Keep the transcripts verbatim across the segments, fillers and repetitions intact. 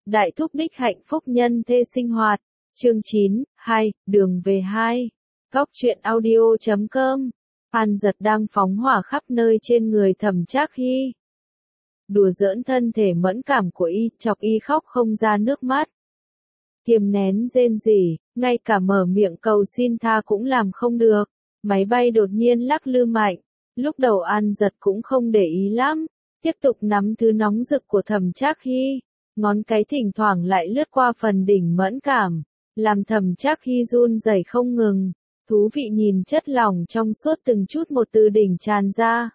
Đại thúc đích hạnh phúc nhân thê sinh hoạt. Chương chín, hai, đường về hai. Góc truyện audio chấm com. An Giật đang phóng hỏa khắp nơi trên người Thẩm Trác Hy. Đùa giỡn thân thể mẫn cảm của y, chọc y khóc không ra nước mắt. Kiềm nén rên rỉ, ngay cả mở miệng cầu xin tha cũng làm không được. Máy bay đột nhiên lắc lư mạnh. Lúc đầu An Giật cũng không để ý lắm, tiếp tục nắm thứ nóng rực của Thẩm Trác Hy. Ngón cái thỉnh thoảng lại lướt qua phần đỉnh mẫn cảm, làm Thẩm Trác Hy run rẩy không ngừng. Thú vị nhìn chất lỏng trong suốt từng chút một từ đỉnh tràn ra.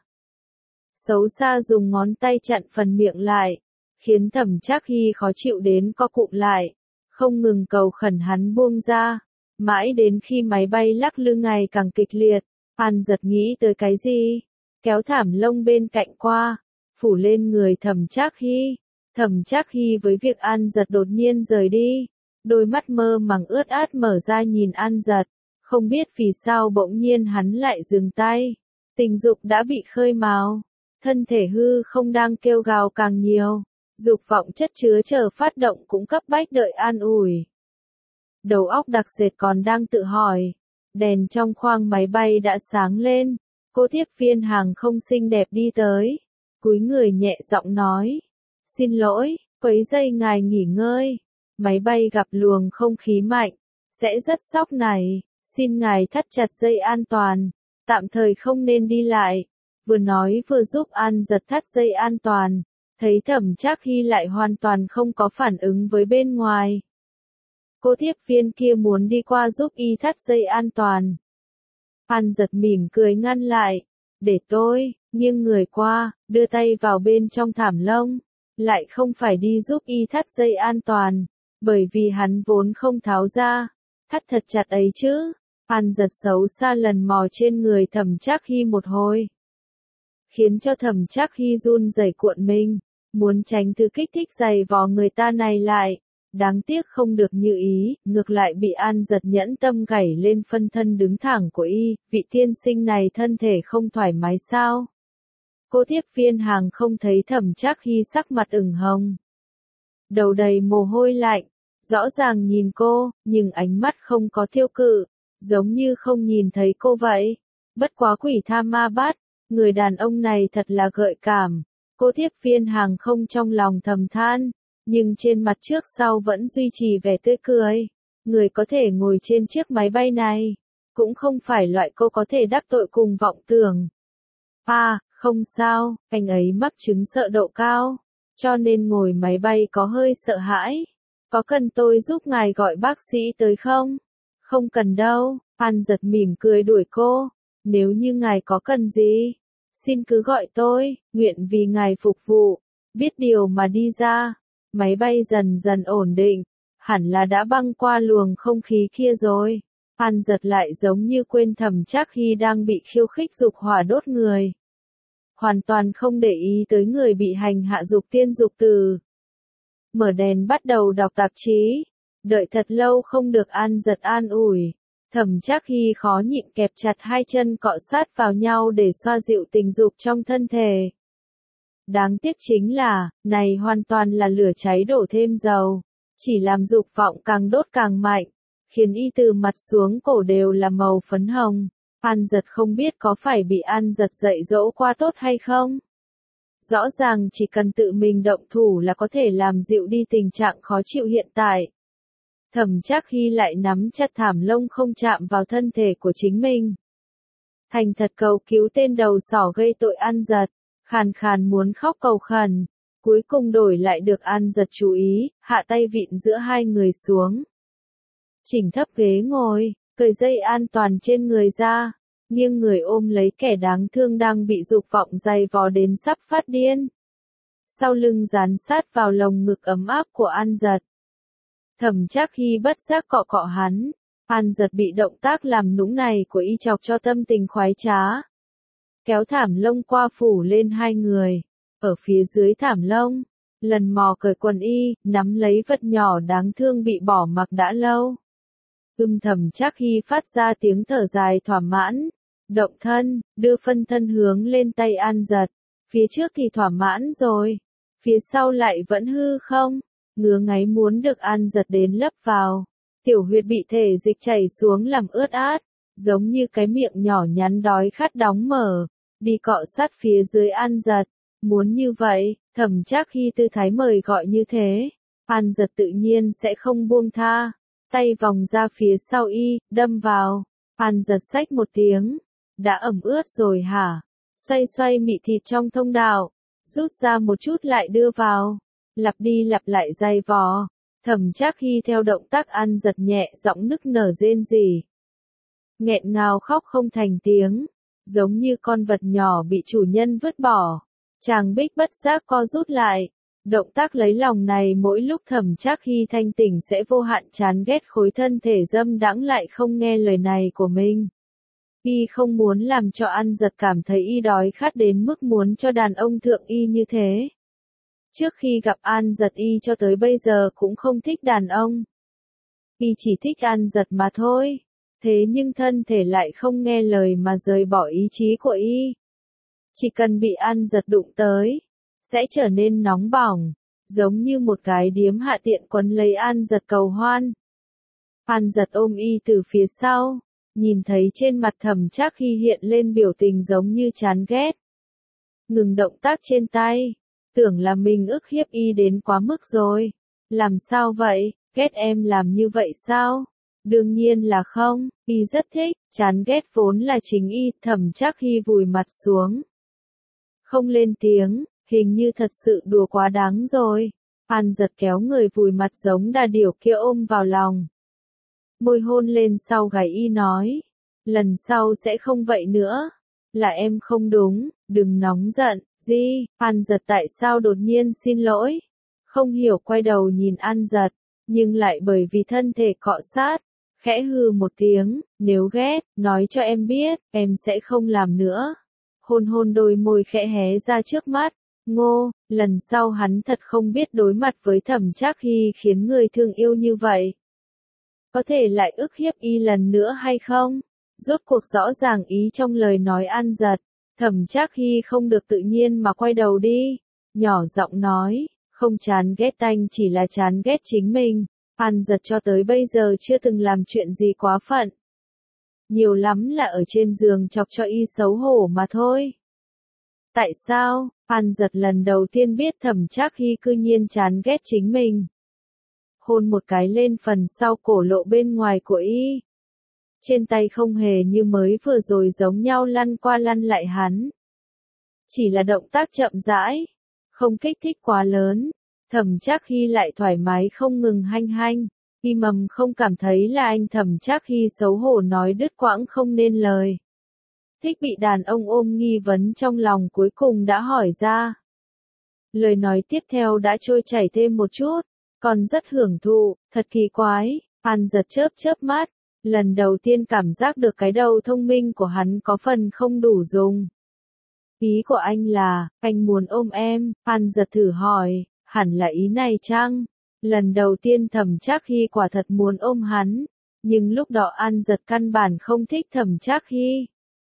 Xấu xa dùng ngón tay chặn phần miệng lại, khiến Thẩm Trác Hy khó chịu đến co cụm lại, không ngừng cầu khẩn hắn buông ra. Mãi đến khi máy bay lắc lư ngày càng kịch liệt, An Giật nghĩ tới cái gì, kéo thảm lông bên cạnh qua, phủ lên người Thẩm Trác Hy. Thẩm Trác Hy với việc An Giật đột nhiên rời đi, đôi mắt mơ màng ướt át mở ra nhìn An Giật, không biết vì sao bỗng nhiên hắn lại dừng tay. Tình dục đã bị khơi mào, thân thể hư không đang kêu gào càng nhiều, dục vọng chất chứa chờ phát động cũng cấp bách đợi an ủi. Đầu óc đặc sệt còn đang tự hỏi, đèn trong khoang máy bay đã sáng lên, cô tiếp viên hàng không xinh đẹp đi tới, cúi người nhẹ giọng nói. Xin lỗi, quấy rầy ngài nghỉ ngơi. Máy bay gặp luồng không khí mạnh, sẽ rất sóc này, xin ngài thắt chặt dây an toàn, tạm thời không nên đi lại. Vừa nói vừa giúp An Giật thắt dây an toàn, thấy Thẩm Trác Hy lại hoàn toàn không có phản ứng với bên ngoài. Cô tiếp viên kia muốn đi qua giúp y thắt dây an toàn. An Giật mỉm cười ngăn lại, để tôi, nghiêng người qua, đưa tay vào bên trong thảm lông. Lại không phải đi giúp y thắt dây an toàn, bởi vì hắn vốn không tháo ra, thắt thật chặt ấy chứ. An Giật xấu xa lần mò trên người Thẩm Trác Hy một hồi, khiến cho Thẩm Trác Hy run rẩy cuộn mình, muốn tránh thứ kích thích giày vò người ta này lại, đáng tiếc không được như ý, ngược lại bị An Giật nhẫn tâm gảy lên phân thân đứng thẳng của y. Vị tiên sinh này thân thể không thoải mái sao? Cô tiếp viên hàng không thấy Thẩm Trác Hy sắc mặt ửng hồng, đầu đầy mồ hôi lạnh, rõ ràng nhìn cô, nhưng ánh mắt không có thiêu cự, giống như không nhìn thấy cô vậy. Bất quá quỷ tha ma bắt, người đàn ông này thật là gợi cảm. Cô tiếp viên hàng không trong lòng thầm than, nhưng trên mặt trước sau vẫn duy trì vẻ tươi cười. Người có thể ngồi trên chiếc máy bay này, cũng không phải loại cô có thể đắc tội cùng vọng tưởng. À, không sao, anh ấy mắc chứng sợ độ cao, cho nên ngồi máy bay có hơi sợ hãi. Có cần tôi giúp ngài gọi bác sĩ tới không? Không cần đâu, An Giật mỉm cười đuổi cô. Nếu như ngài có cần gì, xin cứ gọi tôi, nguyện vì ngài phục vụ. Biết điều mà đi ra, máy bay dần dần ổn định, hẳn là đã băng qua luồng không khí kia rồi. An Giật lại giống như quên Thẩm Trác Hy đang bị khiêu khích dục hỏa đốt người, hoàn toàn không để ý tới người bị hành hạ dục tiên dục tử. Mở đèn bắt đầu đọc tạp chí, đợi thật lâu không được An Giật an ủi. Thẩm Trác Hy khó nhịn kẹp chặt hai chân cọ sát vào nhau để xoa dịu tình dục trong thân thể. Đáng tiếc chính là, này hoàn toàn là lửa cháy đổ thêm dầu, chỉ làm dục vọng càng đốt càng mạnh, khiến y từ mặt xuống cổ đều là màu phấn hồng. An Giật không biết có phải bị An Giật dạy dỗ qua tốt hay không. Rõ ràng chỉ cần tự mình động thủ là có thể làm dịu đi tình trạng khó chịu hiện tại. Thẩm Trác Hy lại nắm chặt thảm lông không chạm vào thân thể của chính mình. Thành thật cầu cứu tên đầu sỏ gây tội An Giật, khàn khàn muốn khóc cầu khẩn, cuối cùng đổi lại được An Giật chú ý, hạ tay vịn giữa hai người xuống. Chỉnh thấp ghế ngồi, cởi dây an toàn trên người ra, nghiêng người ôm lấy kẻ đáng thương đang bị dục vọng giày vò đến sắp phát điên. Sau lưng dán sát vào lồng ngực ấm áp của An Giật. Thẩm Trác Hy bất giác cọ cọ hắn, An Giật bị động tác làm nũng này của y chọc cho tâm tình khoái trá. Kéo thảm lông qua phủ lên hai người, ở phía dưới thảm lông, lần mò cởi quần y, nắm lấy vật nhỏ đáng thương bị bỏ mặc đã lâu. Ưm Thẩm Trác Hy phát ra tiếng thở dài thỏa mãn, động thân, đưa phân thân hướng lên tay An Giật. Phía trước thì thỏa mãn rồi, phía sau lại vẫn hư không. ngứa ngáy muốn được An Giật đến lấp vào. Tiểu huyệt bị thể dịch chảy xuống làm ướt át, giống như cái miệng nhỏ nhắn đói khát đóng mở, đi cọ sát phía dưới An Giật. Muốn như vậy, Thẩm Trác Hy tư thái mời gọi như thế, An Giật tự nhiên sẽ không buông tha, tay vòng ra phía sau y, đâm vào. An Giật xách một tiếng, đã ẩm ướt rồi hả? Xoay xoay mị thịt trong thông đạo, rút ra một chút lại đưa vào, lặp đi lặp lại dày vò. Thẩm Trác Hy theo động tác An Giật nhẹ giọng nức nở rên rỉ, nghẹn ngào khóc không thành tiếng, giống như con vật nhỏ bị chủ nhân vứt bỏ. Chàng Bích bất giác co rút lại, động tác lấy lòng này mỗi lúc Thẩm Trác Hy thanh tỉnh sẽ vô hạn chán ghét khối thân thể dâm đãng lại không nghe lời này của mình. Y không muốn làm cho An Giật cảm thấy y đói khát đến mức muốn cho đàn ông thượng y như thế. Trước khi gặp An Giật y cho tới bây giờ cũng không thích đàn ông. Y chỉ thích An Giật mà thôi. Thế nhưng thân thể lại không nghe lời mà rời bỏ ý chí của y. Chỉ cần bị An Giật đụng tới, sẽ trở nên nóng bỏng, giống như một cái điếm hạ tiện quấn lấy An Giật cầu hoan. An Giật ôm y từ phía sau, nhìn thấy trên mặt Thẩm Trác Hy hiện lên biểu tình giống như chán ghét. Ngừng động tác trên tay, tưởng là mình ức hiếp y đến quá mức rồi. Làm sao vậy, ghét em làm như vậy sao? Đương nhiên là không, y rất thích, chán ghét vốn là chính y. Thẩm Trác Hy vùi mặt xuống, không lên tiếng, hình như thật sự đùa quá đáng rồi. An Giật kéo người vùi mặt giống đà điểu kia ôm vào lòng. Môi hôn lên sau gáy y nói, lần sau sẽ không vậy nữa. Là em không đúng, đừng nóng giận. Gì? An Giật tại sao đột nhiên xin lỗi? Không hiểu quay đầu nhìn An Giật, nhưng lại bởi vì thân thể cọ sát, khẽ hừ một tiếng, nếu ghét, nói cho em biết, em sẽ không làm nữa. Hôn hôn đôi môi khẽ hé ra trước mắt. Ngô, lần sau hắn thật không biết đối mặt với Thẩm Trác Hy khiến người thương yêu như vậy. Có thể lại ức hiếp y lần nữa hay không? Rốt cuộc rõ ràng ý trong lời nói An Giật. Thẩm Trác Hy không được tự nhiên mà quay đầu đi, nhỏ giọng nói, không chán ghét anh chỉ là chán ghét chính mình. An Giật cho tới bây giờ chưa từng làm chuyện gì quá phận. Nhiều lắm là ở trên giường chọc cho y xấu hổ mà thôi. Tại sao? An Giật lần đầu tiên biết Thẩm Trác Hy cư nhiên chán ghét chính mình. Hôn một cái lên phần sau cổ lộ bên ngoài của y. Trên tay không hề như mới vừa rồi giống nhau lăn qua lăn lại hắn. Chỉ là động tác chậm rãi, không kích thích quá lớn. Thẩm Trác Hy lại thoải mái không ngừng hanh hanh. Y mầm không cảm thấy là anh. Thẩm Trác Hy xấu hổ nói đứt quãng không nên lời. Thích bị đàn ông ôm nghi vấn trong lòng cuối cùng đã hỏi ra. Lời nói tiếp theo đã trôi chảy thêm một chút, còn rất hưởng thụ, thật kỳ quái. An Giật chớp chớp mắt, lần đầu tiên cảm giác được cái đầu thông minh của hắn có phần không đủ dùng. Ý của anh là, anh muốn ôm em. An Giật thử hỏi, hẳn là ý này chăng? Lần đầu tiên Thẩm Trác Hy quả thật muốn ôm hắn, nhưng lúc đó An Giật căn bản không thích Thẩm Trác Hy.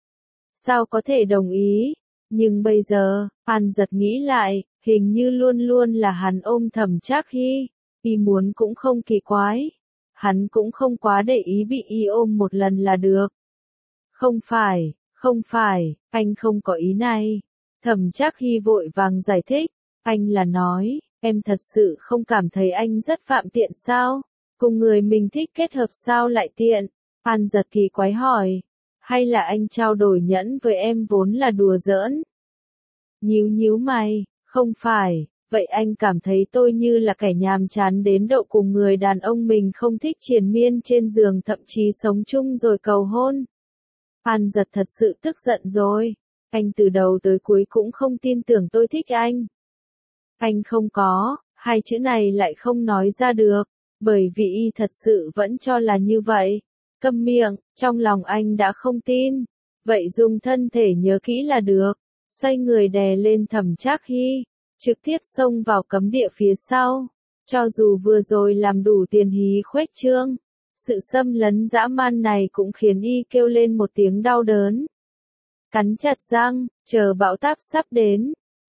Sao có thể đồng ý? Nhưng bây giờ, An Giật nghĩ lại, hình như luôn luôn là hắn ôm Thẩm Trác Hy, y muốn cũng không kỳ quái. Hắn cũng không quá để ý bị y ôm một lần là được. Không phải, không phải, anh không có ý này. Thẩm Trác Hy vội vàng giải thích, anh là nói, em thật sự không cảm thấy anh rất phạm tiện sao? Cùng người mình thích kết hợp sao lại tiện? An Giật kỳ quái hỏi, hay là anh trao đổi nhẫn với em vốn là đùa giỡn? Nhíu nhíu mày, không phải, vậy anh cảm thấy tôi như là kẻ nhàm chán đến độ cùng người đàn ông mình không thích triền miên trên giường thậm chí sống chung rồi cầu hôn. An Giật thật sự tức giận rồi, anh từ đầu tới cuối cũng không tin tưởng tôi thích anh. Anh không có, hai chữ này lại không nói ra được, bởi vì y thật sự vẫn cho là như vậy. Câm miệng, trong lòng anh đã không tin, vậy dùng thân thể nhớ kỹ là được. Xoay người đè lên Thẩm Trác Hy, trực tiếp xông vào cấm địa phía sau. Cho dù vừa rồi làm đủ tiền hí khuếch trương, sự xâm lấn dã man này cũng khiến y kêu lên một tiếng đau đớn. Cắn chặt răng, chờ bão táp sắp đến,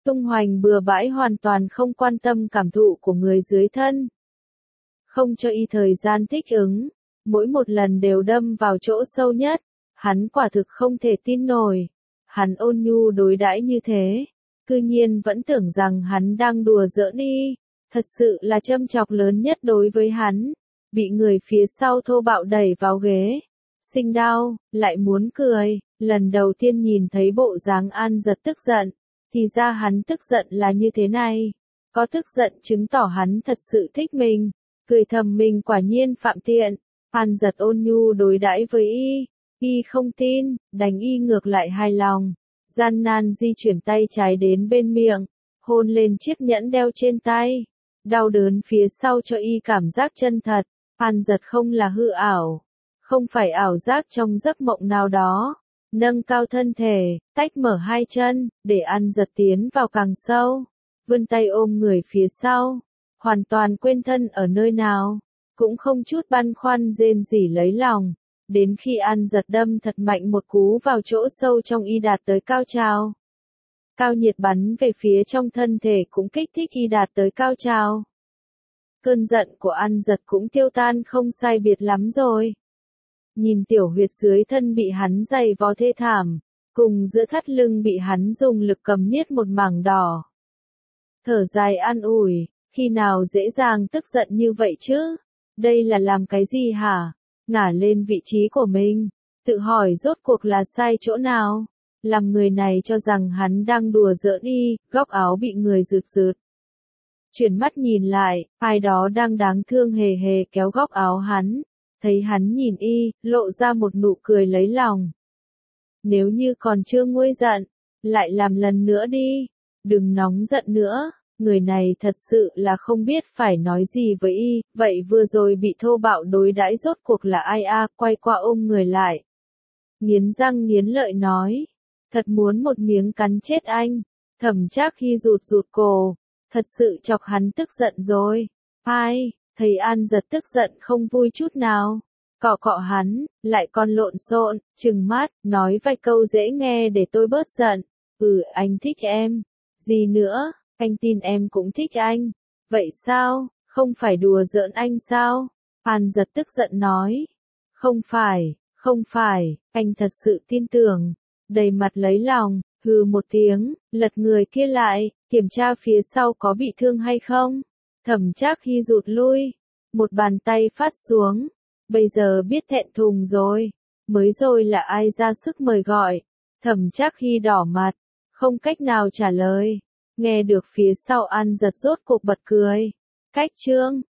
tung hoành bừa bãi hoàn toàn không quan tâm cảm thụ của người dưới thân. Không cho y thời gian thích ứng, mỗi một lần đều đâm vào chỗ sâu nhất, hắn quả thực không thể tin nổi. Hắn ôn nhu đối đãi như thế, cư nhiên vẫn tưởng rằng hắn đang đùa giỡn y, thật sự là châm chọc lớn nhất đối với hắn. Bị người phía sau thô bạo đẩy vào ghế, sinh đau, lại muốn cười, lần đầu tiên nhìn thấy bộ dáng An Giật tức giận, thì ra hắn tức giận là như thế này. Có tức giận chứng tỏ hắn thật sự thích mình, cười thầm mình quả nhiên phạm tiện. An Giật ôn nhu đối đãi với y, y không tin, đánh y ngược lại hài lòng, gian nan di chuyển tay trái đến bên miệng, hôn lên chiếc nhẫn đeo trên tay, đau đớn phía sau cho y cảm giác chân thật. An Giật không là hư ảo, không phải ảo giác trong giấc mộng nào đó, nâng cao thân thể, tách mở hai chân, để An Giật tiến vào càng sâu, vươn tay ôm người phía sau, hoàn toàn quên thân ở nơi nào, cũng không chút băn khoăn rên rỉ lấy lòng, đến khi An Giật đâm thật mạnh một cú vào chỗ sâu trong y đạt tới cao trào. Cao nhiệt bắn về phía trong thân thể cũng kích thích y đạt tới cao trào. Cơn giận của An Giật cũng tiêu tan không sai biệt lắm rồi. Nhìn tiểu huyệt dưới thân bị hắn giày vò thê thảm, cùng giữa thắt lưng bị hắn dùng lực cầm niết một mảng đỏ. Thở dài an ủi, khi nào dễ dàng tức giận như vậy chứ? Đây là làm cái gì hả? Ngả lên vị trí của mình, tự hỏi rốt cuộc là sai chỗ nào? Làm người này cho rằng hắn đang đùa giỡn y, góc áo bị người rượt rượt. Chuyển mắt nhìn lại, ai đó đang đáng thương hề hề kéo góc áo hắn, thấy hắn nhìn y, lộ ra một nụ cười lấy lòng. Nếu như còn chưa nguôi giận, lại làm lần nữa đi, đừng nóng giận nữa, người này thật sự là không biết phải nói gì với y, vậy vừa rồi bị thô bạo đối đãi rốt cuộc là ai a? Quay qua ôm người lại. Nghiến răng nghiến lợi nói, thật muốn một miếng cắn chết anh. Thẩm Trác Hy rụt rụt cổ, thật sự chọc hắn tức giận rồi. Ai, thấy An Giật tức giận không vui chút nào, cọ cọ hắn, lại còn lộn xộn, trừng mắt, nói vài câu dễ nghe để tôi bớt giận. Ừ, anh thích em. Gì nữa, anh tin em cũng thích anh. Vậy sao, không phải đùa giỡn anh sao? An Giật tức giận nói. Không phải, không phải, anh thật sự tin tưởng. Đầy mặt lấy lòng, hừ một tiếng, lật người kia lại, kiểm tra phía sau có bị thương hay không. Thẩm Trác Hy rụt lui, một bàn tay phát xuống. Bây giờ biết thẹn thùng rồi, mới rồi là ai ra sức mời gọi. Thẩm Trác Hy đỏ mặt, không cách nào trả lời. Nghe được phía sau An Giật rốt cuộc bật cười. Cách chương